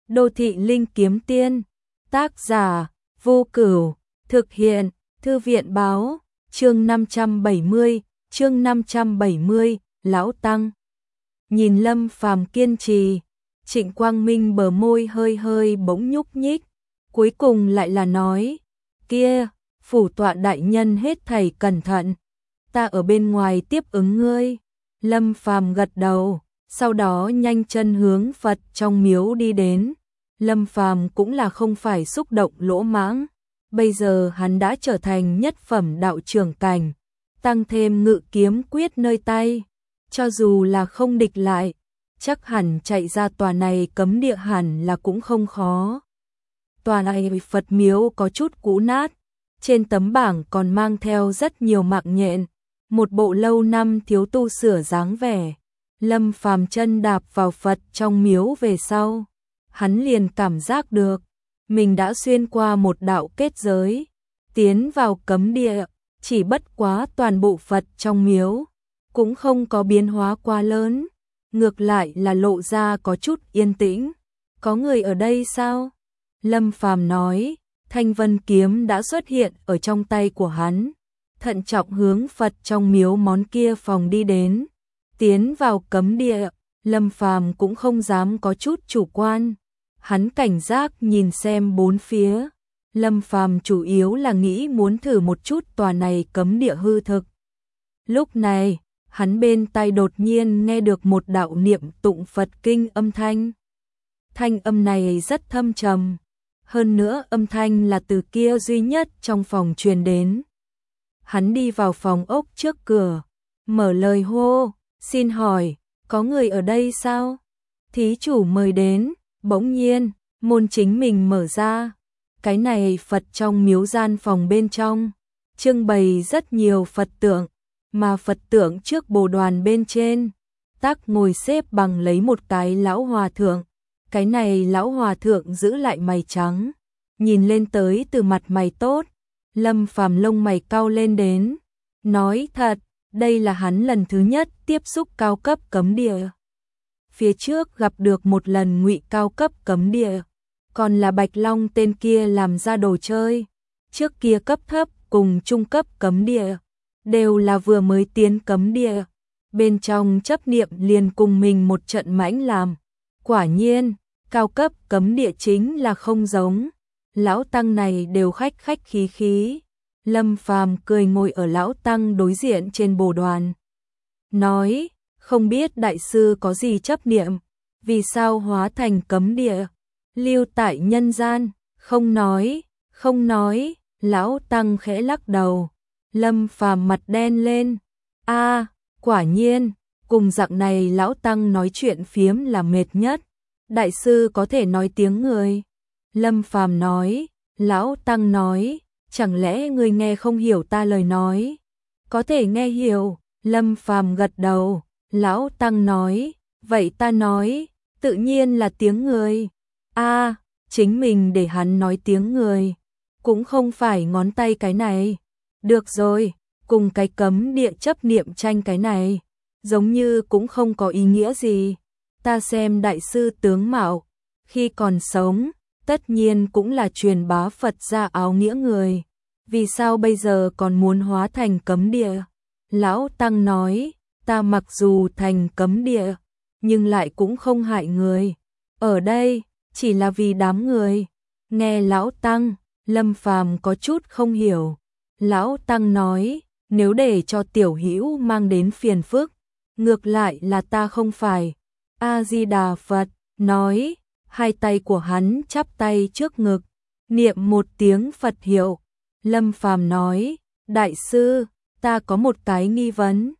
Đô thị linh kiếm tiên, tác giả Vô Cửu, thực hiện Thư viện báo, chương 570, Lão Tăng. Nhìn Lâm Phàm kiên trì, Trịnh Quang Minh bờ môi hơi hơi bỗng nhúc nhích, cuối cùng lại là nói, kia, phủ tọa đại nhân hết thảy cẩn thận, ta ở bên ngoài tiếp ứng ngươi. Lâm Phàm gật đầu, sau đó nhanh chân hướng Phật trong miếu đi đến. Lâm Phàm cũng là không phải xúc động lỗ mãng, bây giờ hắn đã trở thành nhất phẩm đạo trưởng cảnh, tăng thêm ngự kiếm quyết nơi tay, cho dù là không địch lại, chắc hẳn chạy ra tòa này cấm địa hẳn là cũng không khó. Tòa này Phật miếu có chút cũ nát, trên tấm bảng còn mang theo rất nhiều mạng nhện, một bộ lâu năm thiếu tu sửa dáng vẻ. Lâm Phàm chân đạp vào Phật trong miếu về sau, hắn liền cảm giác được mình đã xuyên qua một đạo kết giới, tiến vào cấm địa, chỉ bất quá toàn bộ Phật trong miếu cũng không có biến hóa quá lớn, ngược lại là lộ ra có chút yên tĩnh. Có người ở đây sao? Lâm Phàm nói, Thanh Vân kiếm đã xuất hiện ở trong tay của hắn, thận trọng hướng Phật trong miếu món kia phòng đi đến. Tiến vào cấm địa, Lâm Phàm cũng không dám có chút chủ quan, hắn cảnh giác nhìn xem bốn phía. Lâm Phàm chủ yếu là nghĩ muốn thử một chút tòa này cấm địa hư thực. Lúc này, hắn bên tai đột nhiên nghe được một đạo niệm tụng Phật kinh âm thanh. Thanh âm này rất thâm trầm, hơn nữa âm thanh là từ kia duy nhất trong phòng truyền đến. Hắn đi vào phòng ốc trước cửa, mở lời hô, xin hỏi, có người ở đây sao? Thí chủ mời đến. Bỗng nhiên, môn chính mình mở ra. Cái này Phật trong miếu gian phòng bên trong, trưng bày rất nhiều Phật tượng, mà Phật tượng trước bồ đoàn bên trên, tác ngồi xếp bằng lấy một cái lão hòa thượng. Cái này lão hòa thượng giữ lại mày trắng, nhìn lên tới từ mặt mày tốt. Lâm Phàm lông mày cau lên đến, nói thật, đây là hắn lần thứ nhất tiếp xúc cao cấp cấm địa. Phía trước gặp được một lần ngụy cao cấp cấm địa, còn là Bạch Long tên kia làm ra đồ chơi. Trước kia cấp thấp cùng trung cấp cấm địa, đều là vừa mới tiến cấm địa, bên trong chấp niệm liền cùng mình một trận mãnh làm. Quả nhiên, cao cấp cấm địa chính là không giống. Lão Tăng này đều khách khách khí khí. Lâm Phàm cười ngồi ở Lão Tăng đối diện trên bồ đoàn, nói, không biết đại sư có gì chấp niệm, vì sao hóa thành cấm địa, lưu tại nhân gian. Không nói, Lão Tăng khẽ lắc đầu. Lâm Phàm mặt đen lên, quả nhiên, cùng dạng này Lão Tăng nói chuyện phiếm là mệt nhất, đại sư có thể nói tiếng người. Lâm Phàm nói, Lão Tăng nói, chẳng lẽ ngươi nghe không hiểu ta lời nói? Có thể nghe hiểu. Lâm Phàm gật đầu. Lão Tăng nói, vậy ta nói, tự nhiên là tiếng người. Chính mình để hắn nói tiếng người, cũng không phải ngón tay cái này. Được rồi, cùng cái cấm địa chấp niệm tranh cái này, giống như cũng không có ý nghĩa gì. Ta xem đại sư tướng mạo, khi còn sống, tất nhiên cũng là truyền bá Phật gia áo nghĩa người. Vì sao bây giờ còn muốn hóa thành cấm địa? Lão Tăng nói, ta mặc dù thành cấm địa, nhưng lại cũng không hại người. Ở đây, chỉ là vì đám người. Nghe Lão Tăng, Lâm Phàm có chút không hiểu. Lão Tăng nói, nếu để cho tiểu hữu mang đến phiền phức, ngược lại là ta không phải. A-di-đà Phật, nói, hai tay của hắn chắp tay trước ngực, niệm một tiếng Phật hiệu. Lâm Phàm nói, đại sư, ta có một cái nghi vấn.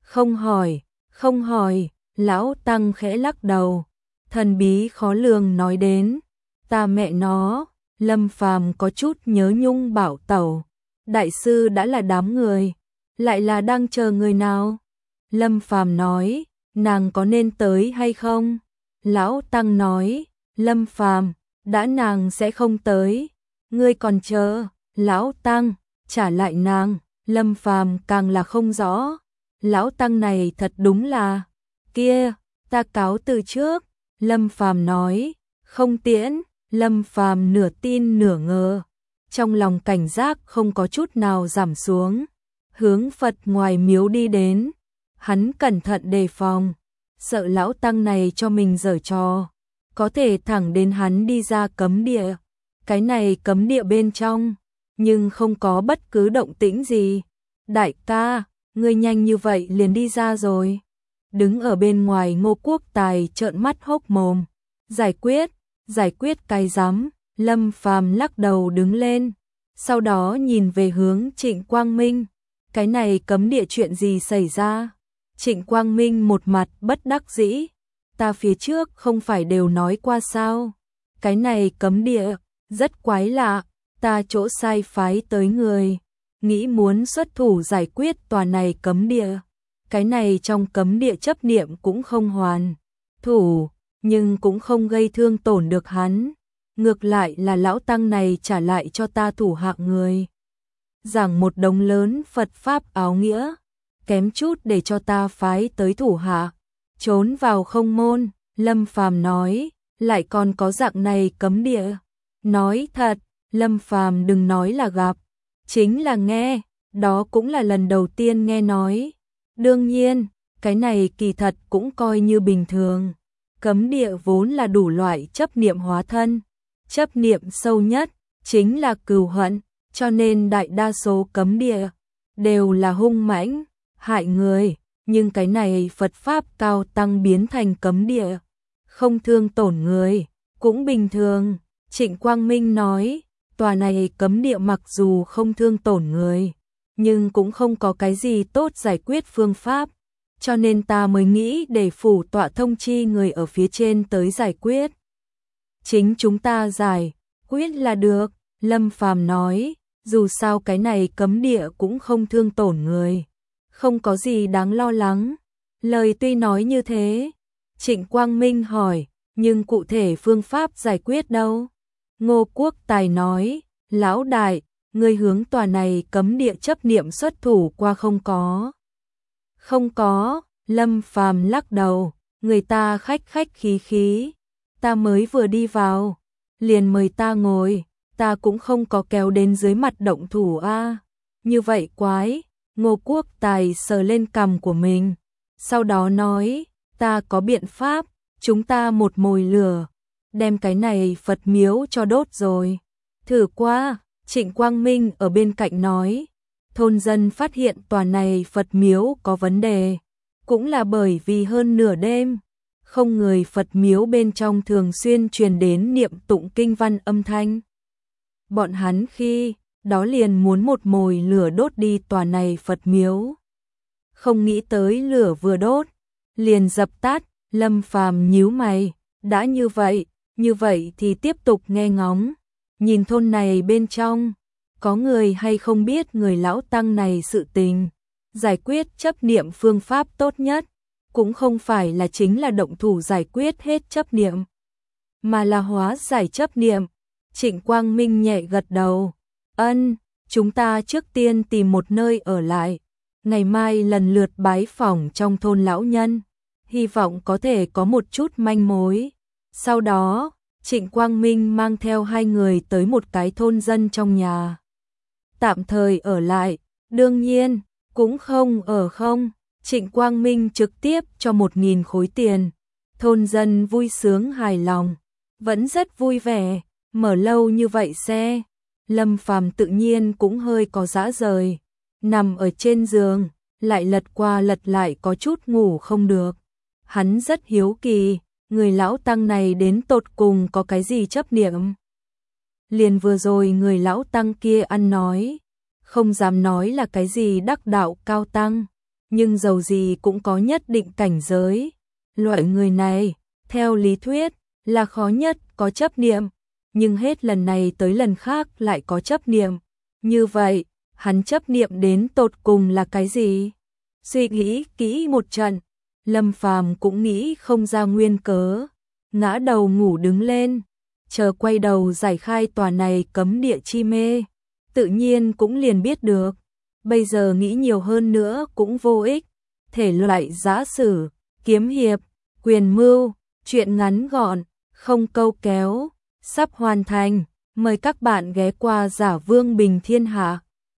Không hỏi, Lão Tăng khẽ lắc đầu, thần bí khó lường nói đến, ta mẹ nó. Lâm Phàm có chút nhớ nhung bảo tẩu, đại sư đã là đám người, lại là đang chờ người nào? Lâm Phàm nói, nàng có nên tới hay không? Lão Tăng nói, Lâm Phàm, đã nàng sẽ không tới, ngươi còn chờ. Lão Tăng trả lại nàng. Lâm Phàm càng là không rõ. Lão Tăng này thật đúng là, kia, ta cáo từ trước. Lâm Phàm nói, Không tiễn, Lâm Phàm nửa tin nửa ngờ, trong lòng cảnh giác không có chút nào giảm xuống, hướng Phật ngoài miếu đi đến, hắn cẩn thận đề phòng, sợ lão tăng này cho mình giở trò, có thể thẳng đến hắn đi ra cấm địa, cái này cấm địa bên trong, nhưng không có bất cứ động tĩnh gì. Đại ca, ngươi nhanh như vậy liền đi ra rồi. Đứng ở bên ngoài Ngô Quốc Tài trợn mắt hốc mồm. Giải quyết cái rắm. Lâm Phàm lắc đầu đứng lên, sau đó nhìn về hướng Trịnh Quang Minh. Cái này cấm địa chuyện gì xảy ra? Trịnh Quang Minh một mặt bất đắc dĩ. Ta phía trước không phải đều nói qua sao? Cái này cấm địa, rất quái lạ, ta chỗ sai phái tới người, nghĩ muốn xuất thủ giải quyết tòa này cấm địa. Cái này trong cấm địa chấp niệm cũng không hoàn thủ, nhưng cũng không gây thương tổn được hắn. Ngược lại là lão tăng này trả lại cho ta thủ hạ người. Giảng một đống lớn Phật Pháp áo nghĩa, kém chút để cho ta phái tới thủ hạ. Trốn vào không môn, Lâm Phàm nói, lại còn có dạng này cấm địa. Nói thật, Lâm Phàm đừng nói là gặp, chính là nghe, đó cũng là lần đầu tiên nghe nói. Đương nhiên, cái này kỳ thật cũng coi như bình thường. Cấm địa vốn là đủ loại chấp niệm hóa thân. Chấp niệm sâu nhất chính là cừu hận, cho nên đại đa số cấm địa đều là hung mãnh, hại người, nhưng cái này Phật Pháp cao tăng biến thành cấm địa, không thương tổn người, cũng bình thường. Trịnh Quang Minh nói, tòa này cấm địa mặc dù không thương tổn người, nhưng cũng không có cái gì tốt giải quyết phương pháp, cho nên ta mới nghĩ để phủ tọa thông chi người ở phía trên tới giải quyết. Chính chúng ta giải quyết là được, Lâm Phàm nói, dù sao cái này cấm địa cũng không thương tổn người, không có gì đáng lo lắng. Lời tuy nói như thế, Trịnh Quang Minh hỏi, nhưng cụ thể phương pháp giải quyết đâu? Ngô Quốc Tài nói, lão đại, ngươi hướng tòa này cấm địa chấp niệm xuất thủ qua không có? Không có, Lâm Phàm lắc đầu, người ta khách khí khí, ta mới vừa đi vào, liền mời ta ngồi, ta cũng không có kéo đến dưới mặt động thủ a. Như vậy quái. Ngô Quốc Tài sờ lên cằm của mình, sau đó nói, ta có biện pháp, chúng ta một mồi lửa, đem cái này Phật miếu cho đốt rồi. Thử qua, Trịnh Quang Minh ở bên cạnh nói, thôn dân phát hiện tòa này Phật miếu có vấn đề, cũng là bởi vì hơn nửa đêm, không người Phật miếu bên trong thường xuyên truyền đến niệm tụng kinh văn âm thanh. Bọn hắn khi đó liền muốn một mồi lửa đốt đi tòa này Phật miếu. Không nghĩ tới lửa vừa đốt, liền dập tắt. Lâm Phàm nhíu mày, đã như vậy thì tiếp tục nghe ngóng, nhìn thôn này bên trong, có người hay không biết người lão tăng này sự tình, giải quyết chấp niệm phương pháp tốt nhất, cũng không phải là chính là động thủ giải quyết hết chấp niệm, mà là hóa giải chấp niệm. Trịnh Quang Minh nhẹ gật đầu, ân, chúng ta trước tiên tìm một nơi ở lại, ngày mai lần lượt bái phỏng trong thôn lão nhân, hy vọng có thể có một chút manh mối. Sau đó, Trịnh Quang Minh mang theo hai người tới một cái thôn dân trong nhà. Tạm thời ở lại, đương nhiên, cũng không ở không. Trịnh Quang Minh trực tiếp cho 1.000 khối tiền. Thôn dân vui sướng hài lòng, vẫn rất vui vẻ, mở lâu như vậy xe. Lâm Phàm tự nhiên cũng hơi có dã rời, nằm ở trên giường, lại lật qua lật lại có chút ngủ không được. Hắn rất hiếu kỳ, người lão tăng này đến tột cùng có cái gì chấp niệm. Liền vừa rồi người lão tăng kia ăn nói, không dám nói là cái gì đắc đạo cao tăng, nhưng dầu gì cũng có nhất định cảnh giới. Loại người này, theo lý thuyết, là khó nhất có chấp niệm, nhưng hết lần này tới lần khác lại có chấp niệm. Như vậy, hắn chấp niệm đến tột cùng là cái gì? Suy nghĩ kỹ một trận, Lâm Phàm cũng nghĩ không ra nguyên cớ, ngã đầu ngủ đứng lên, chờ quay đầu giải khai tòa này cấm địa chi mê, tự nhiên cũng liền biết được. Bây giờ nghĩ nhiều hơn nữa cũng vô ích, thể loại giã sử, kiếm hiệp, quyền mưu, chuyện ngắn gọn, không câu kéo, sắp hoàn thành. Mời các bạn ghé qua Giả Vương Bình Thiên Hạ.